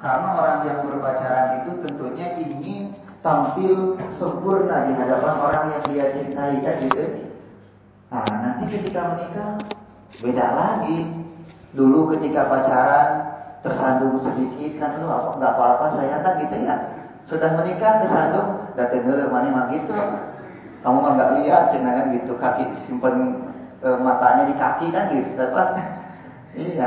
Karena orang yang berpacaran itu tentunya ingin tampil sempurna di hadapan orang yang dia cintai, kan gitu. Nah, nanti ketika menikah beda lagi. Dulu ketika pacaran tersandung sedikit kan, lu apa nggak apa-apa saya kan gitu ya. Sudah menikah kesandung, datang dulu mana mah gitu. Kamu mah nggak lihat, cina kan gitu, kaki simpen matanya di kaki kan gitu, Pak. Iya.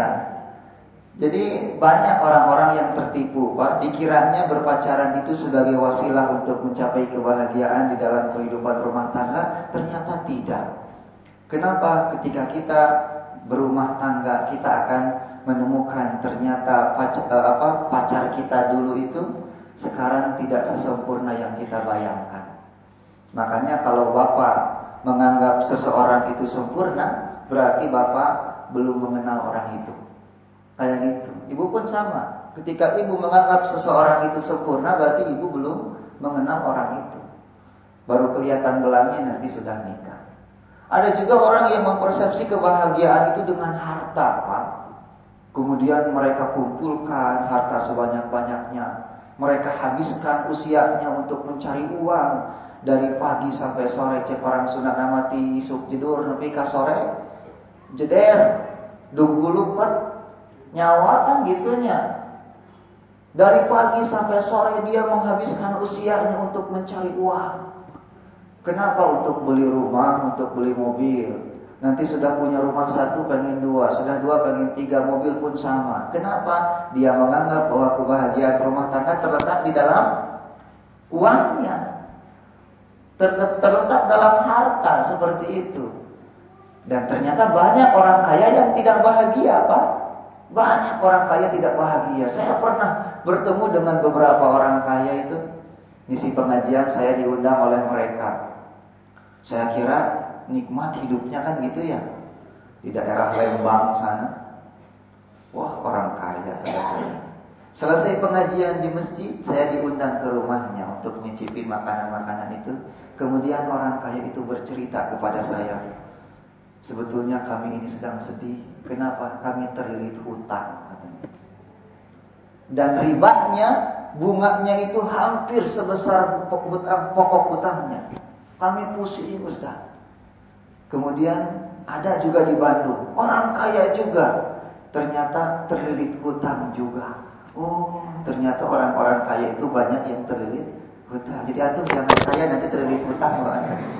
Jadi banyak orang-orang yang tertipu, Pak. Dikiranya berpacaran itu sebagai wasilah untuk mencapai kebahagiaan di dalam kehidupan rumah tangga, ternyata tidak. Kenapa? Ketika kita berumah tangga, kita akan menemukan ternyata pacar kita dulu itu sekarang tidak sesempurna yang kita bayangkan. Makanya kalau Bapak menganggap seseorang itu sempurna, berarti Bapak belum mengenal orang itu. Kayak gitu. Ibu pun sama. Ketika ibu menganggap seseorang itu sempurna, berarti ibu belum mengenal orang itu. Baru kelihatan belangnya nanti sudah nikah. Ada juga orang yang mempersepsi kebahagiaan itu dengan harta, Pak. Kemudian mereka kumpulkan harta sebanyak-banyaknya. Mereka habiskan usianya untuk mencari uang. Dari pagi sampai sore, cek orang Sunda namati isuk jedur nepi ka sore. Jeder, dugu lupet, nyawa kan gitunya. Dari pagi sampai sore dia menghabiskan usianya untuk mencari uang. Kenapa? Untuk beli rumah, untuk beli mobil. Nanti sudah punya rumah satu, pengen dua. Sudah dua, pengen tiga, mobil pun sama. Kenapa? Dia menganggap bahwa kebahagiaan rumah tangga terletak di dalam uangnya. Terletak dalam harta, seperti itu. Dan ternyata banyak orang kaya yang tidak bahagia, Pak. Banyak orang kaya tidak bahagia. Saya pernah bertemu dengan beberapa orang kaya itu. Ngisi pengajian, saya diundang oleh mereka. Saya kira nikmat hidupnya kan gitu ya, di daerah Lembang sana. Wah, orang kaya kata saya. Selesai pengajian di masjid, saya diundang ke rumahnya untuk nyicipin makanan-makanan itu. Kemudian orang kaya itu bercerita kepada saya, sebetulnya kami ini sedang sedih. Kenapa? Kami terlilit hutang. Dan ribanya, bunganya itu hampir sebesar pokok hutangnya. Kami pusing, Ustaz. Kemudian ada juga di Bandung, orang kaya juga, ternyata terlilit hutang juga. Oh, ternyata orang-orang kaya itu banyak yang terlilit hutang. Jadi antum jangan kaya nanti terlilit hutang loh.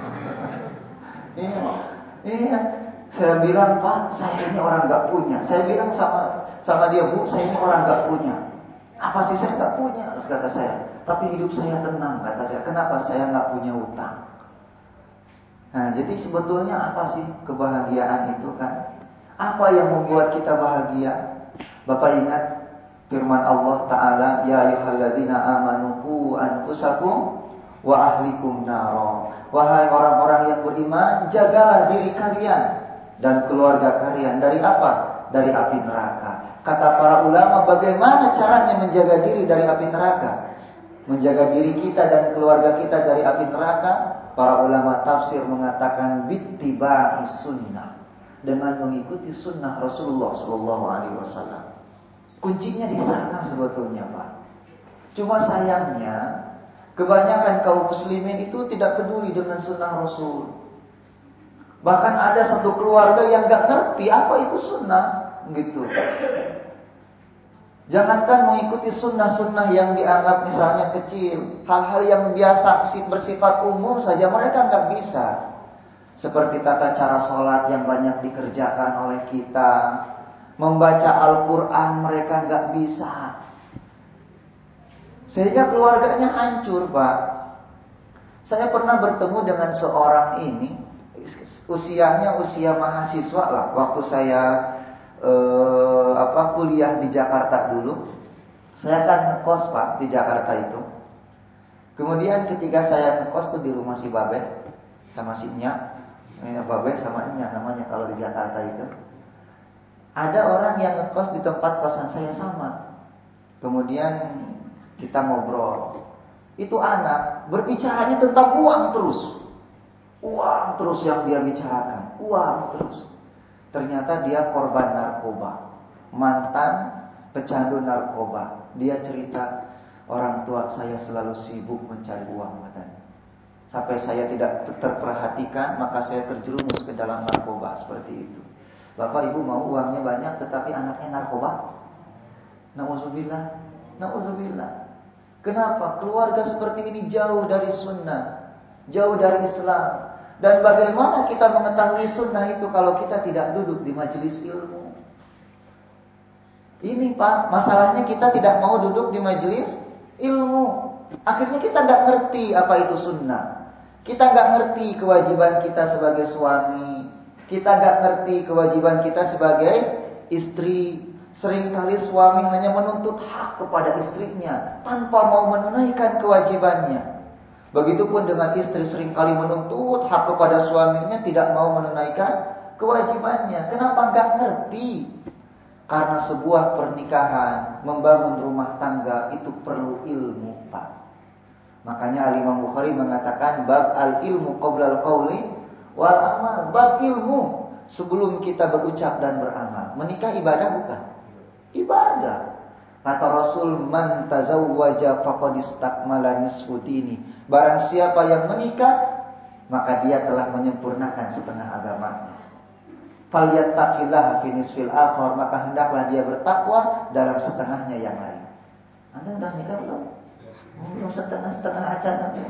Iya. Saya bilang, Pak, saya ini orang nggak punya. Saya bilang sama dia, Bu, saya ini orang nggak punya. Apa sih saya nggak punya? Kata saya. Tapi hidup saya tenang, kata saya. Kenapa saya nggak punya hutang? Nah, jadi sebetulnya apa sih kebahagiaan itu kan? Apa yang membuat kita bahagia? Bapak ingat firman Allah Ta'ala, Ya ayyuhalladzina amanu qu anfusakum wa ahlikum naro. Wahai orang-orang yang beriman, jagalah diri kalian dan keluarga kalian dari apa? Dari api neraka. Kata para ulama, bagaimana caranya menjaga diri dari api neraka? Menjaga diri kita dan keluarga kita dari api neraka? Para ulama tafsir mengatakan bittiba'i sunnah, dengan mengikuti sunnah Rasulullah SAW. Kuncinya di sana sebetulnya, Pak. Cuma sayangnya kebanyakan kaum muslimin itu tidak peduli dengan sunnah Rasul. Bahkan ada satu keluarga yang gak ngerti apa itu sunnah, gitu. Jangankan mengikuti sunnah-sunnah yang dianggap misalnya kecil, hal-hal yang biasa bersifat umum saja mereka nggak bisa. Seperti tata cara sholat yang banyak dikerjakan oleh kita, membaca Al-Quran mereka nggak bisa. Sehingga keluarganya hancur, Pak. Saya pernah bertemu dengan seorang ini, usianya usia mahasiswa lah, waktu saya kuliah di Jakarta dulu. Saya kan ngekos, Pak, di Jakarta itu. Kemudian ketika saya ngekos tuh di rumah si Babe sama si Nya, Babe sama Nya namanya kalau di Jakarta itu. Ada orang yang ngekos di tempat kosan saya sama. Kemudian kita ngobrol. Itu anak berbicaranya tentang uang terus. Uang terus yang dia bicarakan, uang terus. Ternyata dia korban narkoba, mantan pecandu narkoba. Dia cerita, orang tua saya selalu sibuk mencari uang katanya. Sampai saya tidak terperhatikan, maka saya terjerumus ke dalam narkoba seperti itu. Bapak ibu mau uangnya banyak tetapi anaknya narkoba? Nauzubillah. Nauzubillah. Kenapa? Keluarga seperti ini jauh dari sunnah, jauh dari Islam. Dan bagaimana kita mengetahui sunnah itu kalau kita tidak duduk di majelis ilmu? Ini Pak, masalahnya kita tidak mau duduk di majelis ilmu. Akhirnya kita nggak ngerti apa itu sunnah. Kita nggak ngerti kewajiban kita sebagai suami. Kita nggak ngerti kewajiban kita sebagai istri. Seringkali suami hanya menuntut hak kepada istrinya tanpa mau menunaikan kewajibannya. Begitupun dengan istri, seringkali menuntut hak kepada suaminya, tidak mau menunaikan kewajibannya. Kenapa? Nggak ngerti. Karena sebuah pernikahan, membangun rumah tangga itu perlu ilmu, Pak. Makanya Al-Imam Bukhari mengatakan bab al-ilmu qabla al-qawli wal amal. Bab ilmu sebelum kita berucap dan beramal. Menikah ibadah bukan? Ibadah. Kata Rasul, man tazawwaja faqad istakmala nisfu dini. Barang siapa yang menikah, maka dia telah menyempurnakan setengah agamanya. Falyattaqillaha fi nisfil akhar, maka hendaklah dia bertakwa dalam setengahnya yang lain. Anda sudah nikah belum? Belum, setengah-setengah aja.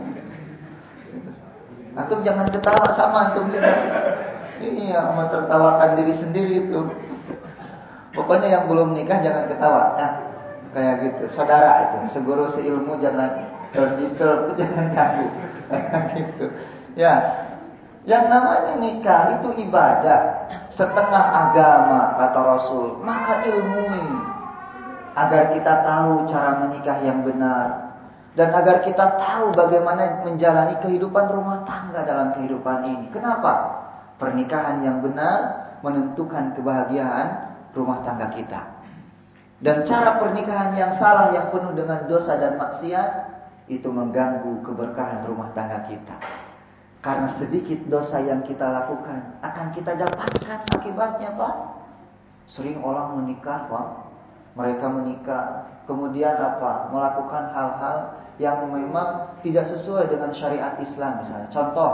Antum jangan ketawa sama antum tidak. Ini yang mentertawakan diri sendiri itu. Pokoknya yang belum nikah jangan ketawa. Nah, kayak gitu. Saudara itu, seguru seilmu jangan disturb, jangan ganggu. Gitu. Ya. Yang namanya nikah itu ibadah, setengah agama kata Rasul. Maka ilmui agar kita tahu cara menikah yang benar dan agar kita tahu bagaimana menjalani kehidupan rumah tangga dalam kehidupan ini. Kenapa? Pernikahan yang benar menentukan kebahagiaan rumah tangga kita. Dan cara pernikahan yang salah, yang penuh dengan dosa dan maksiat, itu mengganggu keberkahan rumah tangga kita. Karena sedikit dosa yang kita lakukan akan kita dapatkan akibatnya, Pak. Sering orang menikah, Pak. Mereka menikah, kemudian apa? Melakukan hal-hal yang memang tidak sesuai dengan syariat Islam misalnya. Contoh,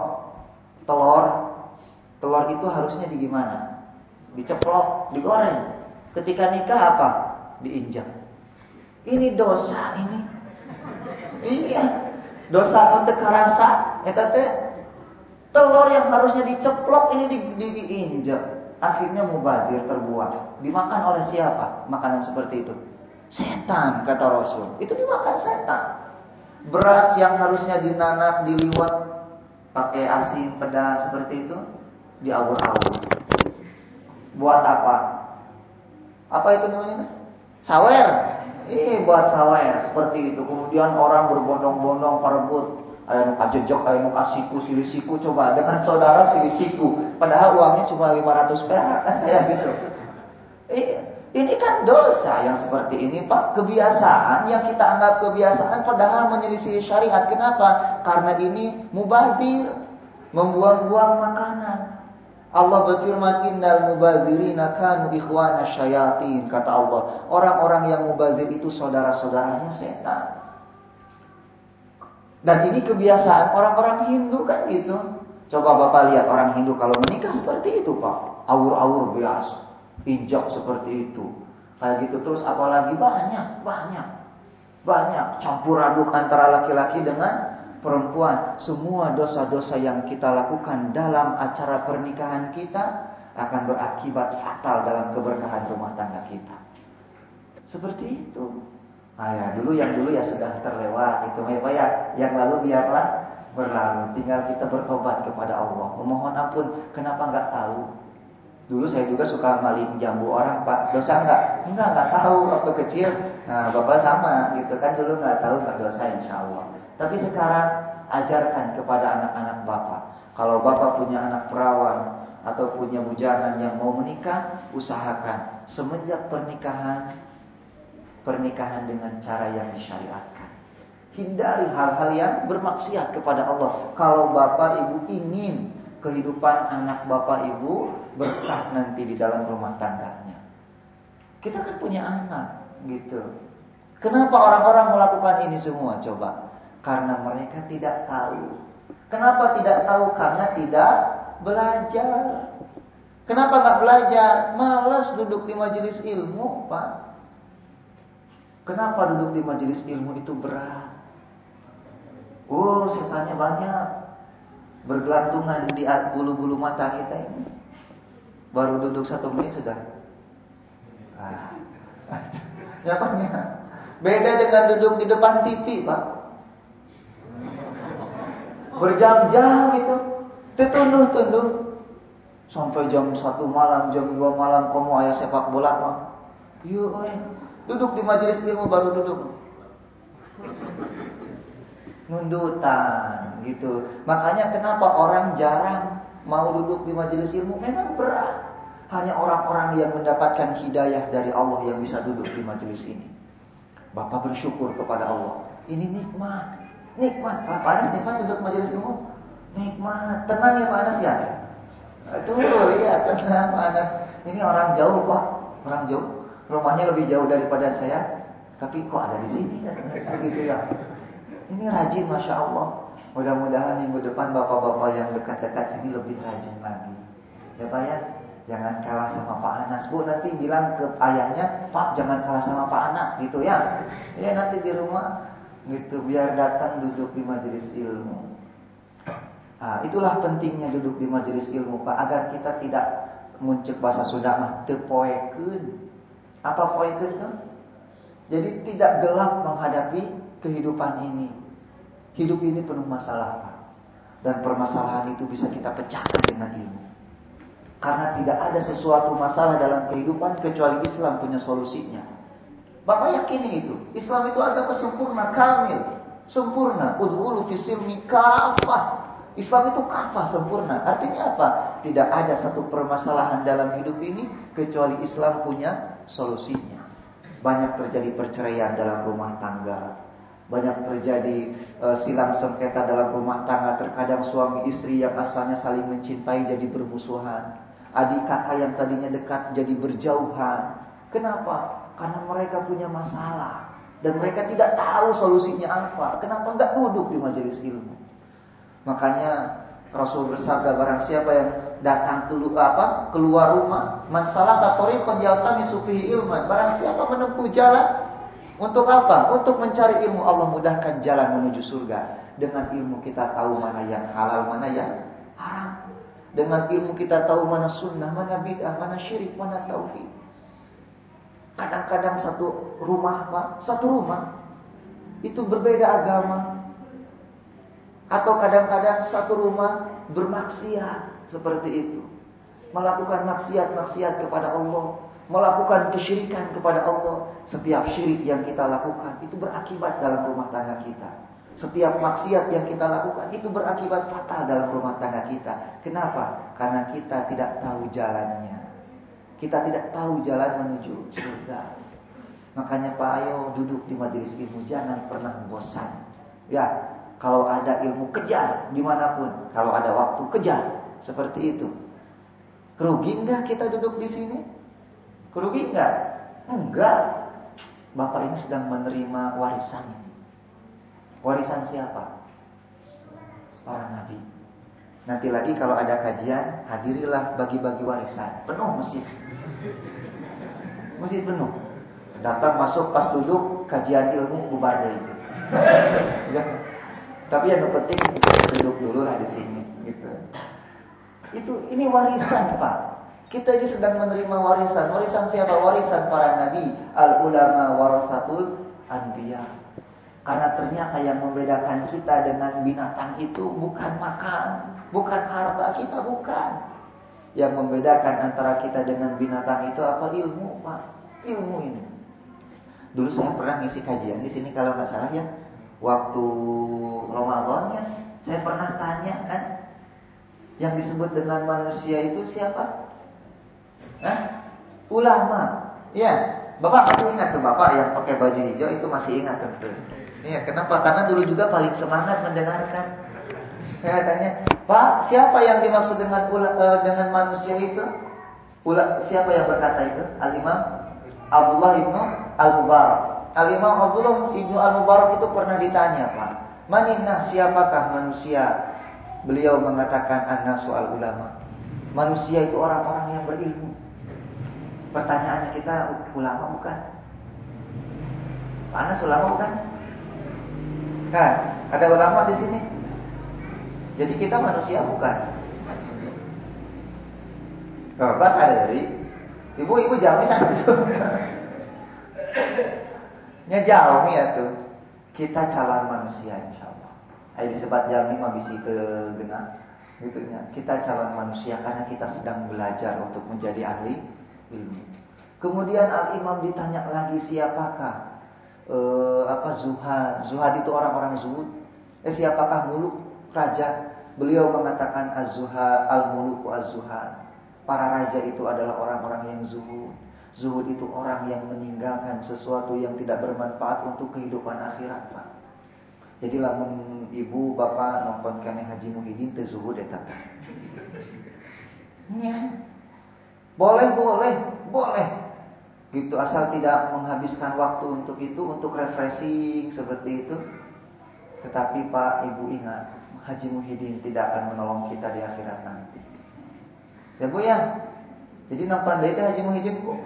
telur itu harusnya di gimana? Diceplok, digoreng. Ketika nikah apa? Diinjak. Ini dosa ini. Iya. Dosa untuk karasa, eta teh. Telur yang harusnya diceplok ini diinjak. Akhirnya mubazir, terbuang. Dimakan oleh siapa? Makanan seperti itu. Setan kata Rasul. Itu dimakan setan. Beras yang harusnya dinanak, diliwat pakai asin, pedas seperti itu, diawur-awur. Buat apa? Apa itu namanya? Sawer. Buat sawer seperti itu. Kemudian orang berbondong-bondong perebut. Ayo kajejok, ayo kasiku, silisiku. Coba dengan saudara silisiku. Padahal uangnya cuma 500 perak kan kayak gitu. Ini kan dosa yang seperti ini, Pak. Kebiasaan yang kita anggap kebiasaan padahal menyelisih syariat. Kenapa? Karena ini mubazir, membuang-buang makanan. Allah berfirman, innal mubadzirina kanu ikhwana syayatin, kata Allah. Orang-orang yang mubadzir itu saudara-saudaranya setan. Dan ini kebiasaan orang-orang Hindu kan gitu. Coba Bapak lihat orang Hindu kalau menikah seperti itu, Pak. Awur-awur biasa, injak seperti itu. Kayak gitu terus, apalagi banyak campur aduk antara laki-laki dengan perempuan. Semua dosa-dosa yang kita lakukan dalam acara pernikahan kita akan berakibat fatal dalam keberkahan rumah tangga kita. Seperti itu. Dulu ya sudah terlewat itu, ya. Yang lalu biarlah berlalu. Tinggal kita bertobat kepada Allah, memohon ampun. Kenapa nggak tahu? Dulu saya juga suka maling jambu orang, Pak. Dosa nggak? Nggak tahu waktu kecil. Nah, Bapak sama gitu kan, dulu nggak tahu, nggak dosa insya Allah. Tapi sekarang ajarkan kepada anak-anak Bapak. Kalau Bapak punya anak perawan atau punya bujangan yang mau menikah, usahakan semenjak pernikahan dengan cara yang disyariatkan. Hindari hal-hal yang bermaksiat kepada Allah. Kalau Bapak Ibu ingin kehidupan anak Bapak Ibu berkah nanti di dalam rumah tangganya. Kita kan punya anak gitu. Kenapa orang-orang melakukan ini semua? Coba. Karena mereka tidak tahu. Kenapa tidak tahu? Karena tidak belajar. Kenapa nggak belajar? Malas duduk di majelis ilmu, Pak. Kenapa duduk di majelis ilmu itu berat? Oh, setannya banyak. Bergelantungan di bulu-bulu mata kita ini. Baru duduk 1 menit sudah. Nyapanya. Beda dengan duduk di depan TV, Pak. Berjam-jam itu. Tertunduk-tunduk. Sampai jam 1 malam, jam 2 malam kamu ayah sepak bola, Pak. Yuk, duduk di majelis ilmu baru duduk. Nundutan gitu. Makanya kenapa orang jarang mau duduk di majelis ilmu? Memang berat. Hanya orang-orang yang mendapatkan hidayah dari Allah yang bisa duduk di majelis ini. Bapak bersyukur kepada Allah. Ini nikmat. Nikmat. Pak Anas nikmat duduk majelis ilmu? Nikmat. Tenang ya Pak Anas ya? Tuh ya tenang Pak Anas. Ini orang jauh Pak. Orang jauh. Rumahnya lebih jauh daripada saya. Tapi kok ada di sini kan? Gitu ya. Ini rajin Masya Allah. Mudah-mudahan minggu depan bapak-bapak yang dekat-dekat sini lebih rajin lagi. Ya Pak ya. Jangan kalah sama Pak Anas. Bu nanti bilang ke ayahnya, Pak jangan kalah sama Pak Anas gitu ya. Ya nanti di rumah gitu biar datang duduk di majelis ilmu. Nah, itulah pentingnya duduk di majelis ilmu Pak, agar kita tidak muncul bahasa Sunda mah teu poekeun. Apa poekeun kan? Jadi tidak gelap menghadapi kehidupan ini. Hidup ini penuh masalah Pak. Dan permasalahan itu bisa kita pecahkan dengan ilmu. Karena tidak ada sesuatu masalah dalam kehidupan kecuali Islam punya solusinya. Bapak yakini itu. Islam itu agama sempurna, kamil, sempurna. Udhulu fisilmi kafah. Islam itu kafah, sempurna. Artinya apa? Tidak ada satu permasalahan dalam hidup ini kecuali Islam punya solusinya. Banyak terjadi perceraian dalam rumah tangga. Banyak terjadi silang sengketa dalam rumah tangga. Terkadang suami istri yang asalnya saling mencintai jadi bermusuhan. Adik kakak yang tadinya dekat jadi berjauhan. Kenapa? Karena mereka punya masalah. Dan mereka tidak tahu solusinya apa. Kenapa enggak duduk di majelis ilmu? Makanya Rasul bersabda, barang siapa yang datang keluar rumah, man salaka thariqan yaltamisu fihi ilman, barang siapa menempuh jalan untuk apa? Untuk mencari ilmu, Allah mudahkan jalan menuju surga. Dengan ilmu kita tahu mana yang halal, mana yang haram. Dengan ilmu kita tahu mana sunnah, mana bid'ah, mana syirik, mana tauhid. Kadang-kadang satu rumah itu berbeda agama. Atau kadang-kadang satu rumah bermaksiat seperti itu. Melakukan maksiat kepada Allah. Melakukan kesyirikan kepada Allah. Setiap syirik yang kita lakukan itu berakibat dalam rumah tangga kita. Setiap maksiat yang kita lakukan itu berakibat fatal dalam rumah tangga kita. Kenapa? Karena kita tidak tahu jalannya. Kita tidak tahu jalan menuju surga. Makanya Pak ayo duduk di majelis ilmu, jangan pernah bosan. Ya, kalau ada ilmu kejar dimanapun. Kalau ada waktu kejar. Seperti itu. Rugi enggak kita duduk di sini? Rugi enggak? Enggak. Bapak ini sedang menerima warisan. Warisan siapa? Para nabi. Nanti lagi kalau ada kajian, hadirilah bagi-bagi warisan. Penuh masjid. Masjid penuh. Datang masuk pas duduk kajian ilmu bubar deh. Ya. Tapi yang penting duduk dulu lah di sini, gitu. Ini warisan Pak. Kita ini sedang menerima warisan. Warisan siapa? Warisan para nabi. Al ulama warasatul anbiya. Karena ternyata yang membedakan kita dengan binatang itu bukan makan, bukan harta kita, bukan. Yang membedakan antara kita dengan binatang itu apa? Ilmu Pak. Ilmu ini. Dulu saya pernah ngisi kajian di sini kalau nggak salah ya. Waktu Ramadan ya, saya pernah tanya kan, yang disebut dengan manusia itu siapa? Ulama. Ya, Bapak masih ingat tuh Bapak yang pakai baju hijau itu masih ingat tentu. Iya, kenapa? Karena dulu juga paling semangat mendengarkan. Saya tanya, Pak, siapa yang dimaksud dengan manusia itu? Siapa yang berkata itu? Al-Imam Abdullah ibn Al-Mubarak. Al-Imam Abdullah Ibnu Al-Mubarak itu pernah ditanya, Pak, "Maninna, siapakah manusia?" Beliau mengatakan, "An-nasu al-ulama." Manusia itu orang-orang yang berilmu. Pertanyaannya, kita ulama bukan? Pak Anas ulama bukan? Kan, ada ulama di sini. Jadi kita manusia bukan? Bapak sadari, ibu jauh sana tuh. Nya jauh ya tuh. Kita calon manusia insyaallah. Ai disebut jalmi mah bisi ke genah gitu nya. Kita calon manusia karena kita sedang belajar untuk menjadi ahli ilmu. Kemudian Al-Imam ditanya lagi, siapakah Zuhad. Zuhad itu orang-orang zuhud. Siapakah muluk, raja? Beliau mengatakan az-zuhad, al-muluku az-zuhad. Para raja itu adalah orang-orang yang zuhud. Zuhud itu orang yang meninggalkan sesuatu yang tidak bermanfaat untuk kehidupan akhirat, Pak. Jadi lamun ibu bapak nonton kene Haji Muhyiddin teu zuhud eta. Ya. Boleh. Gitu, asal tidak menghabiskan waktu untuk itu, untuk refreshing seperti itu. Tetapi Pak, Ibu ingat, Haji Muhyiddin tidak akan menolong kita di akhirat nanti. Ya Bu ya. Jadi nonton deui teh Haji Muhyiddin Bu.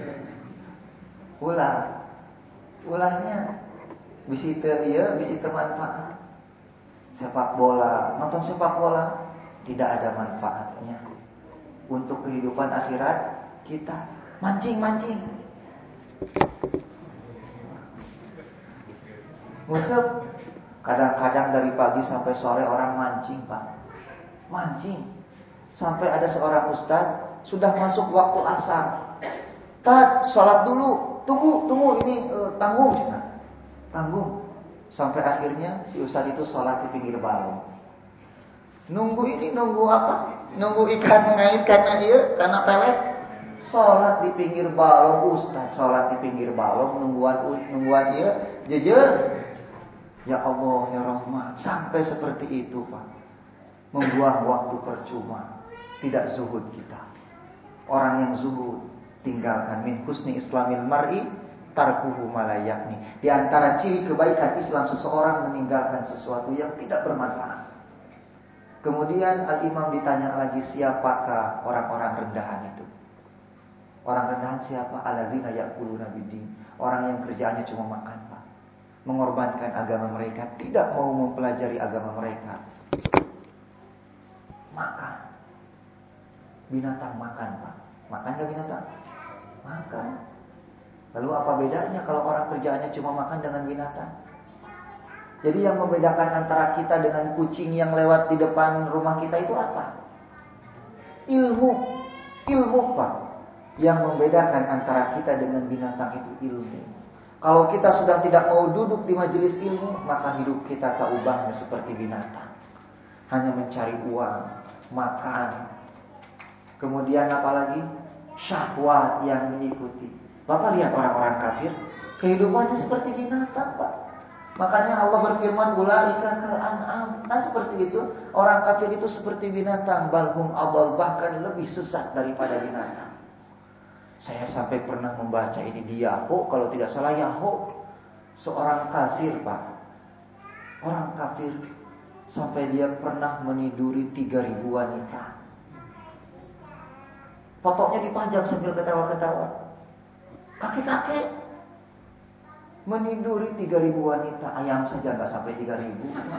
Ulahnya bisi teu ieu, bisi teu manfaat. Sepak bola, nonton sepak bola tidak ada manfaatnya untuk kehidupan akhirat kita. Mancing. Musab. Kadang-kadang dari pagi sampai sore orang mancing, Pak. Mancing. Sampai ada seorang ustaz sudah masuk waktu asar. Tat, sholat dulu. Tunggu ini tanggung. Sampai akhirnya si ustaz itu sholat di pinggir balong. Nunggu apa? Nunggu ikan ngait karena pelet. Sholat di pinggir balong, ustaz sholat di pinggir balong, nungguan ieu jejer. Ya Allah, ya Rahman, sampai seperti itu, Pak. Membuang waktu percuma. Tidak zuhud kita. Orang yang zuhud, tinggalkan min husni islamil mar'i tarkuhu malayakni. Di antara ciri kebaikan Islam seseorang meninggalkan sesuatu yang tidak bermanfaat. Kemudian Al-Imam ditanya lagi, siapakah orang-orang rendahan itu? Orang rendahan siapa? Alladzina ya'kuluna bid-din. Orang yang kerjaannya cuma makan, Pak. Mengorbankan agama mereka, tidak mau mempelajari agama mereka. Makan. Binatang makan, Pak. Makan enggak binatang? Makan. Lalu apa bedanya kalau orang kerjaannya cuma makan dengan binatang? Jadi yang membedakan antara kita dengan kucing yang lewat di depan rumah kita itu apa? Ilmu, Pak. Yang membedakan antara kita dengan binatang itu ilmu. Kalau kita sudah tidak mau duduk di majelis ilmu, maka hidup kita tak ubahnya seperti binatang. Hanya mencari uang, makan. Kemudian apalagi? Syahwat yang mengikuti. Bapak lihat orang-orang kafir, kehidupannya seperti binatang, Pak. Makanya Allah berfirman, ulaika kal an'am. Kan seperti itu, orang kafir itu seperti binatang, balhum adall, bahkan lebih sesat daripada binatang. Saya sampai pernah membaca ini di Yahoo, kalau tidak salah Yahoo. Seorang kafir, Pak. Orang kafir sampai dia pernah meniduri 3.000 wanita. Fotonya dipajang sambil ketawa-ketawa. Kakek-kakek meniduri 3.000 wanita. Ayam saja nggak sampai 3.000.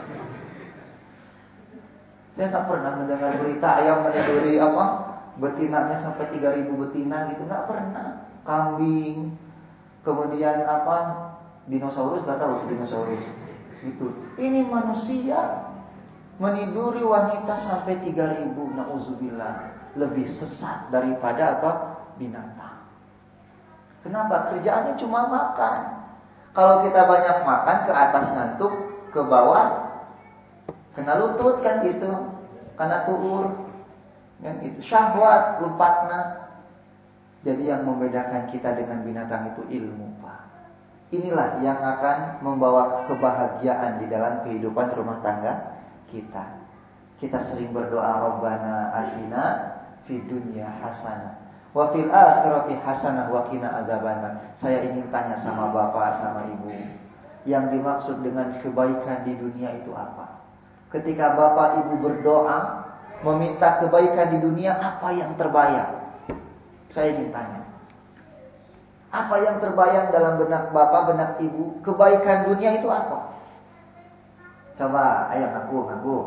Saya tak pernah mendengar berita ayam meniduri betinanya sampai 3.000 betina gitu, nggak pernah. Kambing, kemudian dinosaurus, nggak tahu dinosaurus itu. Ini manusia meniduri wanita sampai 3.000, nauzubillah, lebih sesat daripada binatang. Kenapa? Kerjaannya cuma makan. Kalau kita banyak makan, ke atas ngantuk, ke bawah kena lutut kan gitu, kena tuur. Kan itu syahwat lupatna. Jadi yang membedakan kita dengan binatang itu ilmu, Pak. Inilah yang akan membawa kebahagiaan di dalam kehidupan rumah tangga kita. Kita sering berdoa, Rabbana atina fid dunya hasanah Wa fil akhirati hasanah wa qina adzabannar. Saya ingin tanya sama bapak sama ibu, yang dimaksud dengan kebaikan di dunia itu apa? Ketika bapak ibu berdoa meminta kebaikan di dunia, apa yang terbayang? Saya ingin tanya, apa yang terbayang dalam benak bapak, benak ibu? Kebaikan dunia itu apa? Coba, ayo ngaku.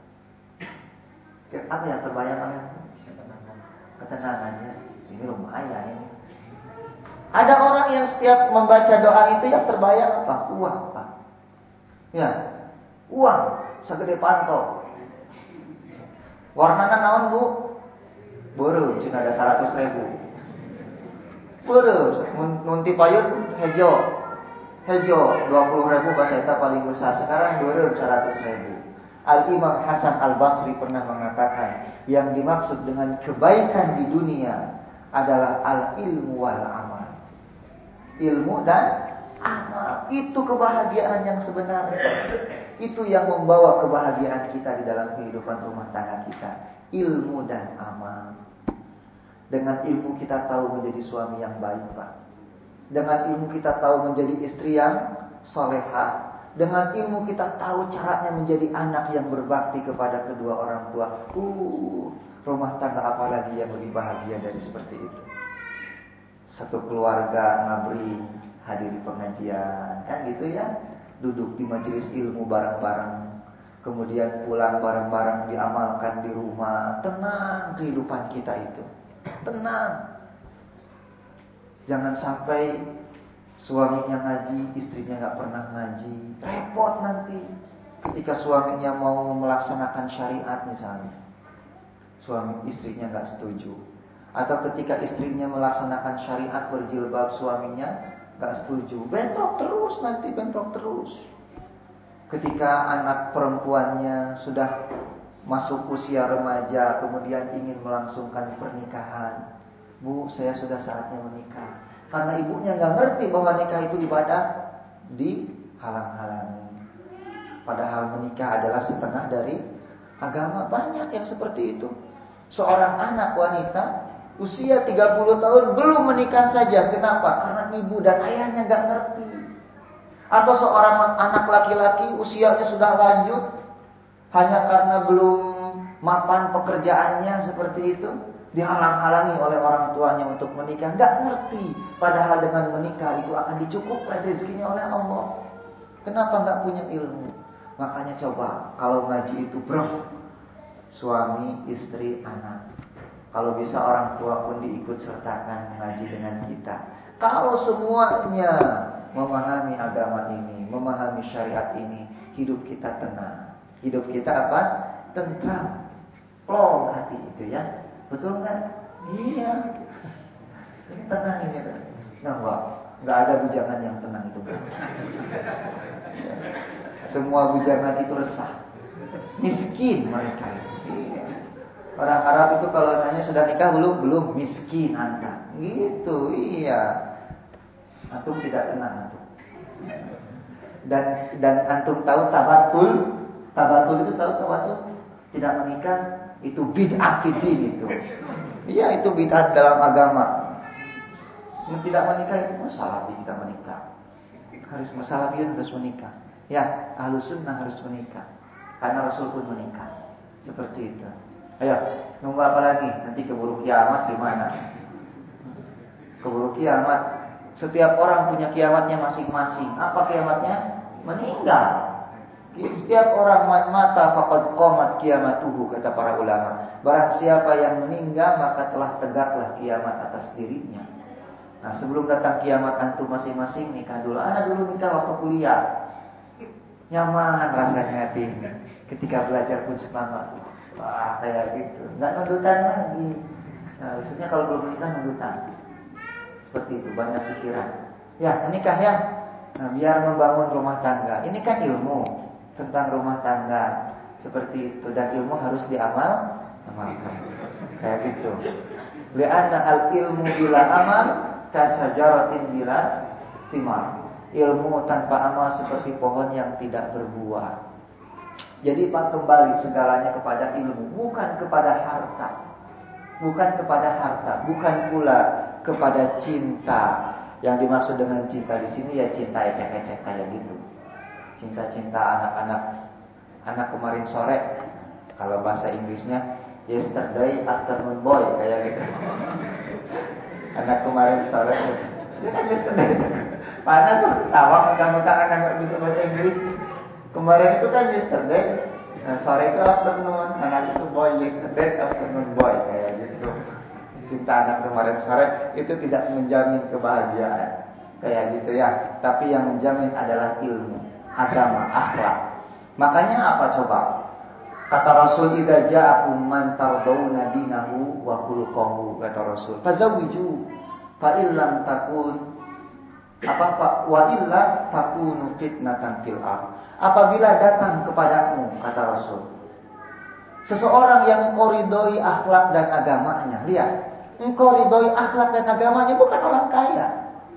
Apa yang terbayang? Ketenangannya. Ini lumayan ini. Ada orang yang setiap membaca doa itu yang terbayang apa? Uang, Pak. Ya, uang segede pantol. Warnanya naon, Bu? Beureum, cina ada 100.000. Beureum, munti payun hejo 20.000 bahasa eta paling besar. Sekarang beureum 100.000. Al-Imam Hasan Al-Basri pernah mengatakan, yang dimaksud dengan kebaikan di dunia adalah al-ilmu wal amal. Ilmu dan amal, itu kebahagiaan yang sebenarnya. Itu yang membawa kebahagiaan kita di dalam kehidupan rumah tangga kita. Ilmu dan amal. Dengan ilmu kita tahu menjadi suami yang baik, Pak. Dengan ilmu kita tahu menjadi istri yang solehah. Dengan ilmu kita tahu caranya menjadi anak yang berbakti kepada kedua orang tua. Rumah tangga apalagi yang lebih bahagia dari seperti itu. Satu keluarga ngabring, hadir di pengajian, kan gitu ya. Duduk di majelis ilmu bareng-bareng. Kemudian pulang bareng-bareng, diamalkan di rumah. Tenang kehidupan kita itu. Tenang. Jangan sampai suaminya ngaji, istrinya gak pernah ngaji. Repot nanti ketika suaminya mau melaksanakan syariat misalnya, suami istrinya gak setuju. Atau ketika istrinya melaksanakan syariat berjilbab, suaminya gak setuju. Bentrok terus. Ketika anak perempuannya sudah masuk usia remaja, kemudian ingin melangsungkan pernikahan. Bu, saya sudah saatnya menikah. Karena ibunya gak ngerti bahwa nikah itu ibadah, dihalang-halangi. Padahal menikah adalah setengah dari agama. Banyak yang seperti itu. Seorang anak wanita usia 30 tahun belum menikah saja. Kenapa? Karena ibu dan ayahnya gak ngerti. Atau seorang anak laki-laki usianya sudah lanjut, hanya karena belum mapan pekerjaannya seperti itu, dihalang-halangi oleh orang tuanya untuk menikah. Gak ngerti. Padahal dengan menikah itu akan dicukupkan rezekinya oleh Allah. Kenapa gak punya ilmu? Makanya coba, kalau ngaji itu suami, istri, anak. Kalau bisa orang tua pun diikut sertakan ngaji dengan kita. Kalau semuanya memahami agama ini, memahami syariat ini, hidup kita tenang. Hidup kita apa? Tentram. Plong hati itu ya. Betul kan? Iya. Ini tenang ini. Enggak ada bujangan yang tenang itu kan. Semua bujangan itu resah. Miskin mereka. Iya. Orang Arab itu kalau nanya sudah nikah belum miskin anta. Gitu, iya. Antum tidak tenang antum. Dan antum tahu tabatul itu tahu tabatul? Tidak menikah itu bid'ah fiddin itu. Iya, itu bid'ah dalam agama. Tidak menikah itu masalah tidak menikah. Harus masalah harus menikah. Ya, Ahlus Sunnah harus menikah. Karena Rasul pun menikah. Seperti itu. Ayo, nunggu apa lagi? Nanti keburu kiamat gimana? Keburu kiamat. Setiap orang punya kiamatnya masing-masing. Apa kiamatnya? Meninggal. Setiap orang mata faqad qamat kiamatuhu, kata para ulama. Barang siapa yang meninggal maka telah tegaklah kiamat atas dirinya. Nah, sebelum datang kiamat antum masing-masing nikah dulu. Dulu nikah waktu kuliah. Nyaman rasanya hati ini. Ketika belajar pun semangat. Wah, kayak gitu. Enggak nundutan lagi. Nah, maksudnya kalau belum menikah nundutan. Seperti itu, banyak pikiran. Ya, menikah ya. Nah, biar membangun rumah tangga. Ini kan ilmu tentang rumah tangga. Seperti itu. Dan ilmu harus diamalkan. Kayak gitu. Li'anna al-ilmu bila amal kasajaratin bila thimar. Ilmu tanpa amal seperti pohon yang tidak berbuah. Jadi Pak, kembali segalanya kepada ilmu, bukan kepada harta. bukan kepada harta, bukan pula kepada cinta. Yang dimaksud dengan cinta di sini ya cinta ecek-ecek kayak gitu. Cinta-cinta anak kemarin sore. Kalau bahasa Inggrisnya yesterday afternoon boy kayak gitu. Anak kemarin sore. Itu kan yesterday. Panas tuh, tawa bukan anak bisa bahasa Inggris. Kemarin itu kan yesterday, nah, sore itu afternoon. Anak itu boy, yesterday afternoon boy kayak gitu. Cinta anak kemarin sore itu tidak menjamin kebahagiaan kayak gitu ya. Tapi yang menjamin adalah ilmu, agama, akhlak. Makanya apa coba? Kata Rasul, idza ja'akum man tardawna dinahu wa khuluquhu, kata Rasul, fazawwiju fa illam takun wa illa takunu fitnatan fil ardh. Apabila datang kepadamu, kata Rasul, seseorang yang engkau ridhoi akhlak dan agamanya, lihat, engkau ridhoi akhlak dan agamanya, bukan orang kaya,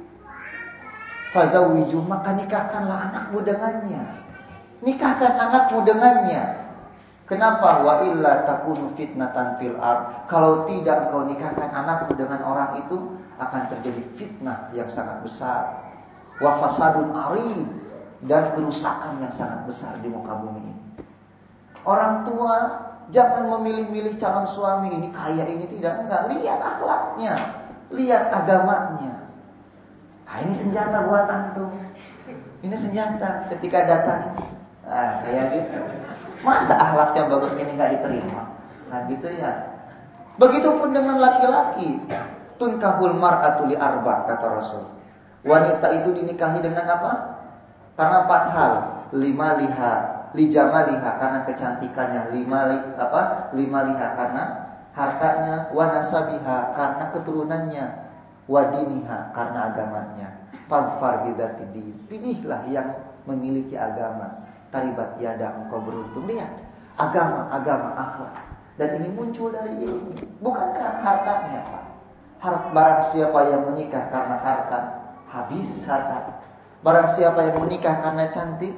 fazawwiju, maka nikahkanlah anakmu dengannya. Nikahkan anakmu dengannya. Kenapa? Wa illa takunu fitnatan fil ardh. Kalau tidak engkau nikahkan anakmu dengan orang itu, akan terjadi fitnah yang sangat besar. Wa fasadun arid, dan kerusakan yang sangat besar di muka bumi ini. Orang tua jangan memilih-milih calon suami, ini kaya, ini tidak. Enggak, lihat akhlaknya, lihat agamanya. Nah, ini senjata buat antum. Ini senjata ketika datang. Nah, kayak gitu. Masa akhlaknya bagus ini enggak diterima? Nah, gitu ya. Begitupun dengan laki-laki. Tunkahul mar'atu li arba, kata Rasul. Wanita itu dinikahi dengan apa? Karena 4 hal. Lima liha, lijamaliha, karena kecantikannya. Lima liha, karena hartanya. Wanasabiha, karena keturunannya. Wadiniha, karena agamanya. Fadfar bidzatid, pilihlah yang memiliki agama. Taribat yada, engkau beruntung. Lihat, agama, akhlak. Dan ini muncul dari ilmu, bukan karena hartanya, Pak. Barang siapa yang menikah karena harta, habis harta. Barang siapa yang menikah karena cantik,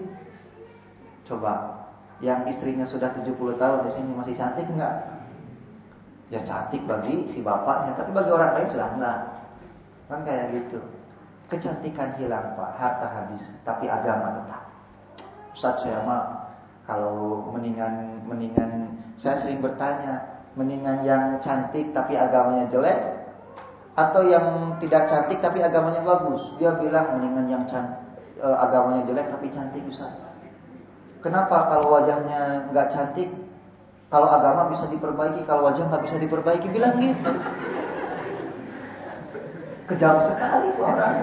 coba, yang istrinya sudah 70 tahun di sini masih cantik enggak? Ya cantik bagi si bapaknya, tapi bagi orang lain sudah enggak. Kan kayak gitu. Kecantikan hilang, Pak, harta habis, tapi agama tetap. Ustaz, saya mah kalau mendingan saya sering bertanya, mendingan yang cantik tapi agamanya jelek atau yang tidak cantik tapi agamanya bagus? Dia bilang mendingan yang agamanya jelek tapi cantik, Ustaz. Kenapa? Kalau wajahnya nggak cantik, kalau agama bisa diperbaiki, kalau wajah nggak bisa diperbaiki, bilang gitu. Kejam sekali tuh orang.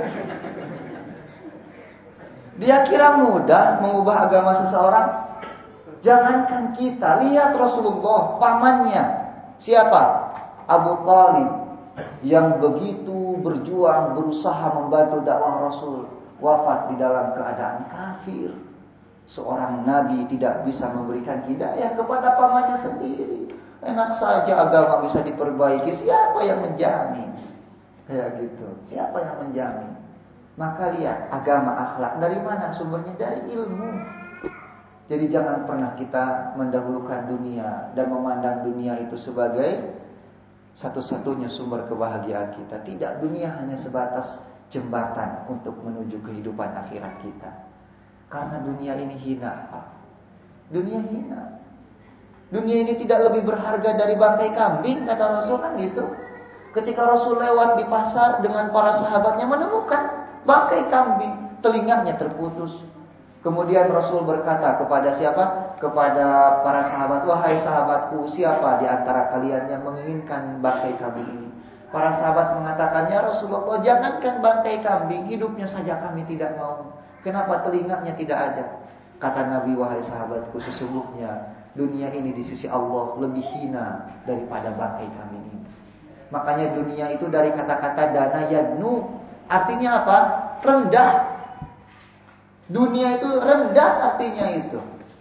Dia kira mudah mengubah agama seseorang. Jangankan kita, lihat Rasulullah, pamannya siapa? Abu Thalib, yang begitu berjuang, berusaha membantu dakwah Rasul, wafat di dalam keadaan kafir. Seorang nabi tidak bisa memberikan hidayah kepada pamannya sendiri. Enak saja agama bisa diperbaiki, siapa yang menjamin? Kayak gitu, siapa yang menjamin? Maka lihat, agama, akhlak dari mana sumbernya? Dari ilmu. Jadi jangan pernah kita mendahulukan dunia dan memandang dunia itu sebagai satu-satunya sumber kebahagiaan kita. Tidak, dunia hanya sebatas jembatan untuk menuju kehidupan akhirat kita. Karena dunia ini hina, Pak. Dunia hina. Dunia ini tidak lebih berharga dari bangkai kambing, kata Rasul, kan gitu. Ketika Rasul lewat di pasar dengan para sahabatnya, menemukan bangkai kambing, telinganya terputus. Kemudian Rasul berkata kepada siapa? Kepada para sahabat, wahai sahabatku, siapa di antara kalian yang menginginkan bangkai kambing ini? Para sahabat mengatakan, ya Rasulullah, jangankan bangkai kambing, hidupnya saja kami tidak mau. Kenapa telinganya tidak ada? Kata Nabi, wahai sahabatku, sesungguhnya dunia ini di sisi Allah lebih hina daripada bangkai kambing ini. Makanya dunia itu dari kata-kata dana yadnu, artinya apa? Rendah. Dunia itu rendah, artinya itu.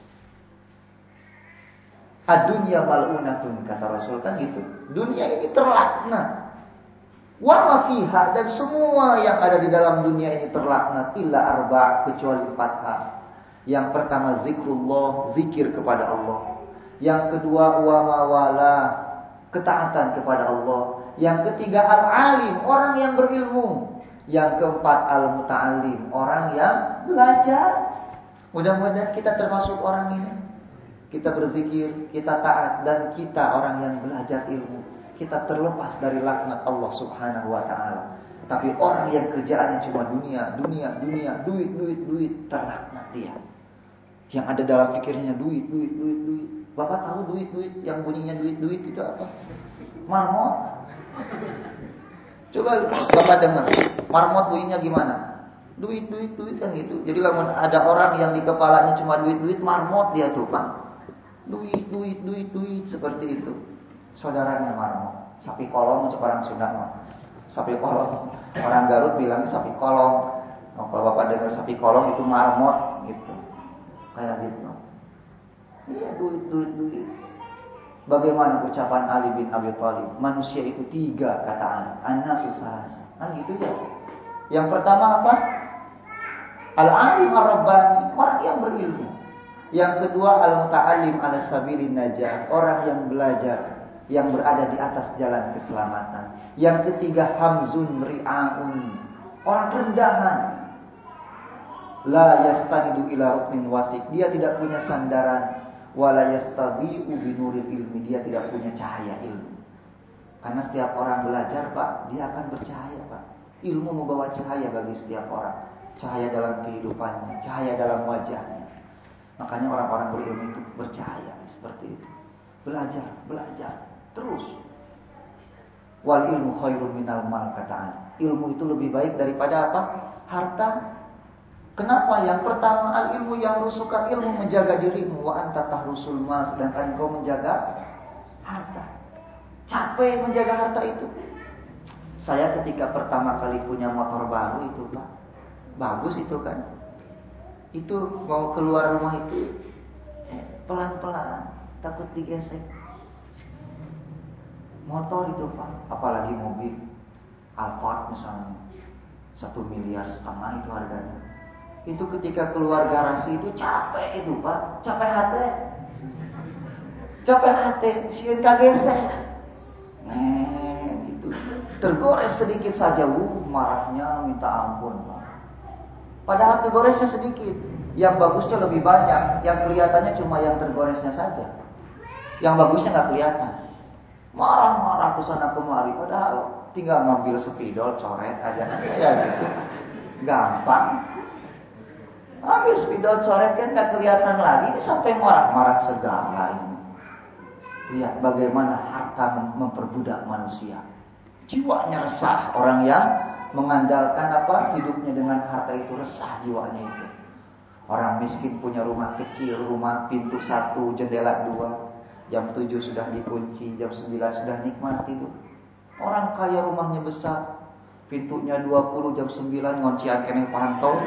Ad-dunya mal'unatun, kata Rasul, kan gitu. Dunia ini terlaknat. Wa ma fiha, dan semua yang ada di dalam dunia ini terlaknat, illa arba', kecuali 4 hal. Yang pertama zikrullah, zikir kepada Allah. Yang kedua wa mawala, ketaatan kepada Allah. Yang ketiga al-alim, orang yang berilmu. Yang keempat al-muta'allim, orang yang belajar. Mudah-mudahan kita termasuk orang ini. Kita berzikir, kita taat, dan kita orang yang belajar ilmu. Kita terlepas dari laknat Allah Subhanahu wa ta'ala. Tapi orang yang kerjaannya cuma dunia, duit, terlaknat dia. Yang ada dalam pikirnya duit. Bapak tahu duit yang bunyinya duit itu apa? Marmot. Coba Bapak dengar, marmot bunyinya gimana? Duit kan gitu. Jadi kalau ada orang yang di kepalanya cuma duit, marmot dia tuh, Pak. Duit seperti itu. Saudaranya marmot. Sapi kolong untuk orang Sunda mah. Sapi kolong. Orang Garut bilang sapi kolong. Kalau Bapak dengar sapi kolong itu marmot gitu. Kayak gitu. Iya, duit. Bagaimana ucapan Ali bin Abi Thalib? Manusia itu 3 kata Ali. An-nasu salasa. Kan gitu ya. Yang pertama apa? Al-alim ar-rabbani, orang yang berilmu. Yang kedua al-muta'allim ala sabilin najah, orang yang belajar, yang berada di atas jalan keselamatan. Yang ketiga hamzun ri'aun, orang rendahan. La yastanidu ila ruknin wasik, dia tidak punya sandaran. Wala yastabi'u binuril ilmi, dia tidak punya cahaya ilmu. Karena setiap orang belajar, Pak, dia akan bercahaya, Pak. Ilmu membawa cahaya bagi setiap orang. Cahaya dalam kehidupannya, cahaya dalam wajahnya. Makanya orang-orang berilmu itu bercahaya seperti itu. Belajar terus. Wal ilmu khairun minal mal, kata Ali. Ilmu itu lebih baik daripada apa? Harta. Kenapa? Yang pertama al-ilmu yang rusuka, ilmu menjaga dirimu. Wa anta tahrusul mal, sedangkan engkau menjaga harta. Capek menjaga harta itu. Saya ketika pertama kali punya motor baru itu, Pak, bagus itu kan. Itu mau keluar rumah itu pelan-pelan, takut digesek. Motor itu, Pak, apalagi mobil Alphard misalnya 1,5 miliar itu harganya. Itu ketika keluar garasi itu capek itu, Pak, capek hati, sieun kagesek. Gitu. Tergores sedikit saja, marahnya minta ampun, Pak. Padahal tergoresnya sedikit, yang bagusnya lebih banyak, yang kelihatannya cuma yang tergoresnya saja, yang bagusnya nggak kelihatan. Marah-marah ke sana kemari, padahal tinggal ngambil spidol, coret aja, ya gitu, gampang. Habis spidol coret kan nggak kelihatan lagi, ini sampai marah-marah segala ini. Lihat bagaimana harta memperbudak manusia. Jiwanya resah, orang yang mengandalkan apa? Hidupnya dengan harta itu resah jiwanya itu. Orang miskin punya rumah kecil, rumah pintu 1, jendela 2. Jam 7 sudah dikunci, jam 9 sudah nikmat tidur. Orang kaya rumahnya besar, pintunya 20, jam 9 ngoncian keneh pantau.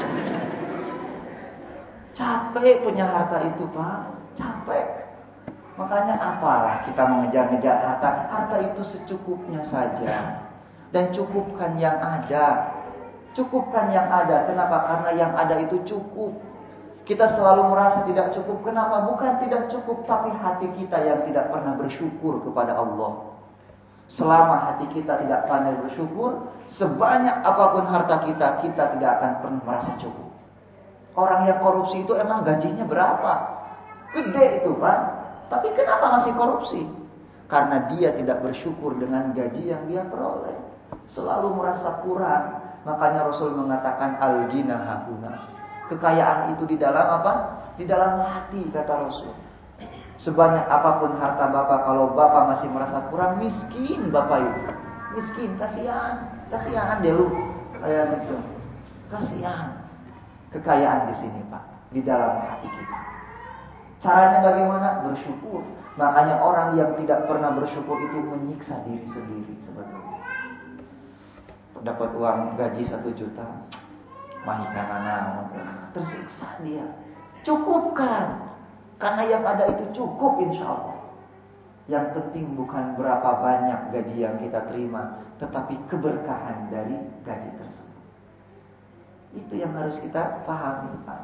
Capek punya harta itu, Pak. Capek. Makanya apalah kita mengejar-ngejar harta. Harta itu secukupnya saja. Dan cukupkan yang ada. Cukupkan yang ada. Kenapa? Karena yang ada itu cukup. Kita selalu merasa tidak cukup. Kenapa? Bukan tidak cukup, tapi hati kita yang tidak pernah bersyukur kepada Allah. Selama hati kita tidak pandai bersyukur, sebanyak apapun harta kita, kita tidak akan pernah merasa cukup. Orang yang korupsi itu emang gajinya berapa? Gede itu, Pak. Tapi kenapa masih korupsi? Karena dia tidak bersyukur dengan gaji yang dia peroleh. Selalu merasa kurang. Makanya Rasul mengatakan al-ghina hahuna. Kekayaan itu di dalam apa? Di dalam hati, kata Rasul. Sebanyak apapun harta Bapak, kalau Bapak masih merasa kurang, miskin Bapak itu. Miskin, kasihan dia lu. Kayak gitu. Kasihan. Kekayaan di sini, Pak, di dalam hati kita. Caranya bagaimana? Bersyukur. Makanya orang yang tidak pernah bersyukur itu menyiksa diri sendiri sebetulnya. Dapat uang gaji 1 juta, mahikana tersiksa dia. Cukupkan, karena yang ada itu cukup insya Allah. Yang penting bukan berapa banyak gaji yang kita terima, tetapi keberkahan dari gaji tersebut. Itu yang harus kita pahami, Pak.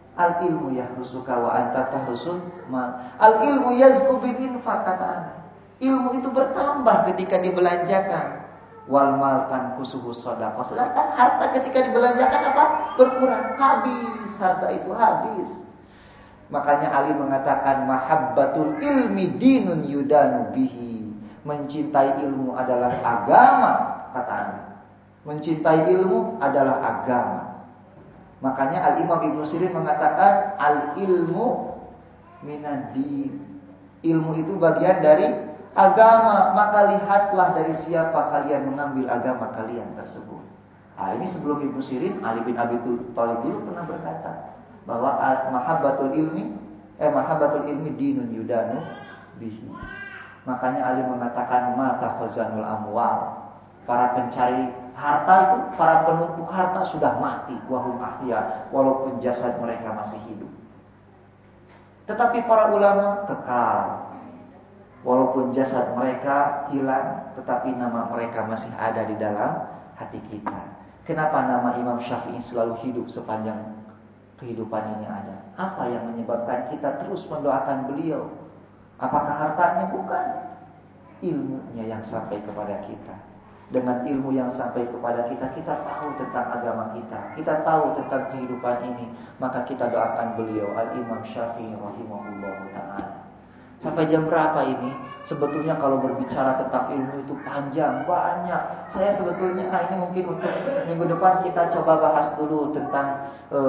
Al-ilmu yahrusuka wa anta tahrusul mal. Al-ilmu yazku bil infaq, kata Allah. Ilmu itu bertambah ketika dibelanjakan. Wal mal tanqusuhu shadaqah. Sedangkan harta ketika dibelanjakan apa? Berkurang, habis. Harta itu habis. Makanya Ali mengatakan mahabbatul ilmi dinun yudanu bihi. Mencintai ilmu adalah agama, kata Ali. Mencintai ilmu adalah agama. Makanya Al-Imam Ibnu Sirin mengatakan al-ilmu minad-din. Ilmu itu bagian dari agama, maka lihatlah dari siapa kalian mengambil agama kalian tersebut. Nah, ini sebelum Ibnu Sirin, Ali bin Abi Thalib dulu pernah berkata bahwa mahabbatul ilmi dinun yudanu bihi. Makanya Ali mengatakan mata khazanul amwal. Para pencari harta itu, para penumpuk harta sudah mati, wahum ahya, walaupun jasad mereka masih hidup. Tetapi para ulama kekal. Walaupun jasad mereka hilang, tetapi nama mereka masih ada di dalam hati kita. Kenapa nama Imam Syafi'i selalu hidup sepanjang kehidupan ini ada? Apa yang menyebabkan kita terus mendoakan beliau? Apakah hartanya? Bukan. Ilmunya yang sampai kepada kita. Dengan ilmu yang sampai kepada kita, kita tahu tentang agama kita, kita tahu tentang kehidupan ini, maka kita doakan beliau, Al-Imam Syafi'i rahimahullahu ta'ala. Sampai jam berapa ini? Sebetulnya kalau berbicara tentang ilmu itu panjang, banyak. Saya sebetulnya, ini mungkin untuk minggu depan kita coba bahas dulu tentang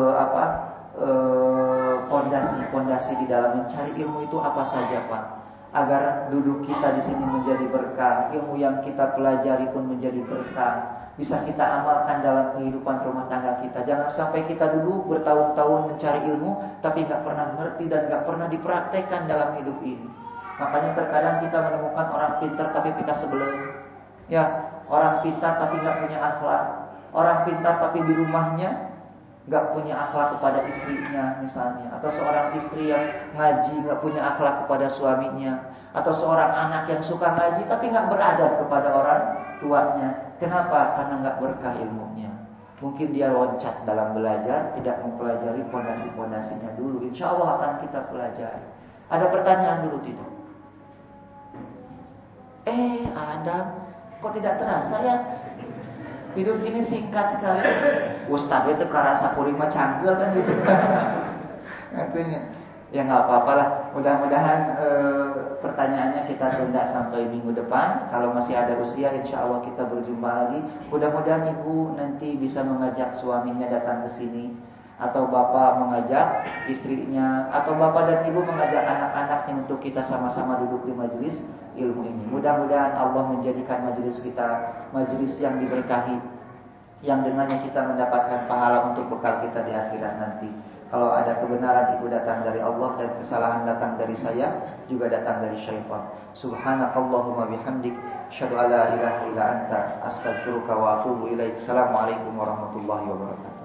pondasi di dalam mencari ilmu itu apa saja, Pak. Agar duduk kita di sini menjadi berkah, ilmu yang kita pelajari pun menjadi berkah, bisa kita amalkan dalam kehidupan rumah tangga kita. Jangan sampai kita duduk bertahun-tahun mencari ilmu, tapi nggak pernah mengerti dan nggak pernah dipraktekkan dalam hidup ini. Makanya terkadang kita menemukan orang pintar tapi kita sebelah. Ya, orang pintar tapi nggak punya akhlak. Orang pintar tapi di rumahnya nggak punya akhlak kepada istrinya misalnya, atau seorang istri yang ngaji nggak punya akhlak kepada suaminya, atau seorang anak yang suka ngaji tapi nggak beradab kepada orang tuanya. Kenapa? Karena nggak berkah ilmunya. Mungkin dia loncat dalam belajar, tidak mempelajari pondasi-pondasinya dulu. Insya Allah akan kita pelajari. Ada pertanyaan dulu tidak? Ada. Kok tidak terasa ya? Hidup ini singkat sekali. Ustaz itu karasa kuring mah canggel kan gitu. Artinya ya nggak apa-apa lah. Mudah-mudahan pertanyaannya kita tunda sampai minggu depan. Kalau masih ada usia, insya Allah kita berjumpa lagi. Mudah-mudahan ibu nanti bisa mengajak suaminya datang ke sini, atau bapak mengajak istrinya, atau bapak dan ibu mengajak anak-anaknya untuk kita sama-sama duduk di majelis ilmu ini. Mudah-mudahan Allah menjadikan majelis kita majelis yang diberkahi, yang dengannya kita mendapatkan pahala untuk bekal kita di akhirat nanti. Kalau ada kebenaran itu datang dari Allah dan kesalahan datang dari saya, juga datang dari syaitan. Subhanakallahumma bihamdik, asyhadu an la ilaha illa anta, astaghfiruka wa atubu ilaik. Assalamualaikum warahmatullahi wabarakatuh.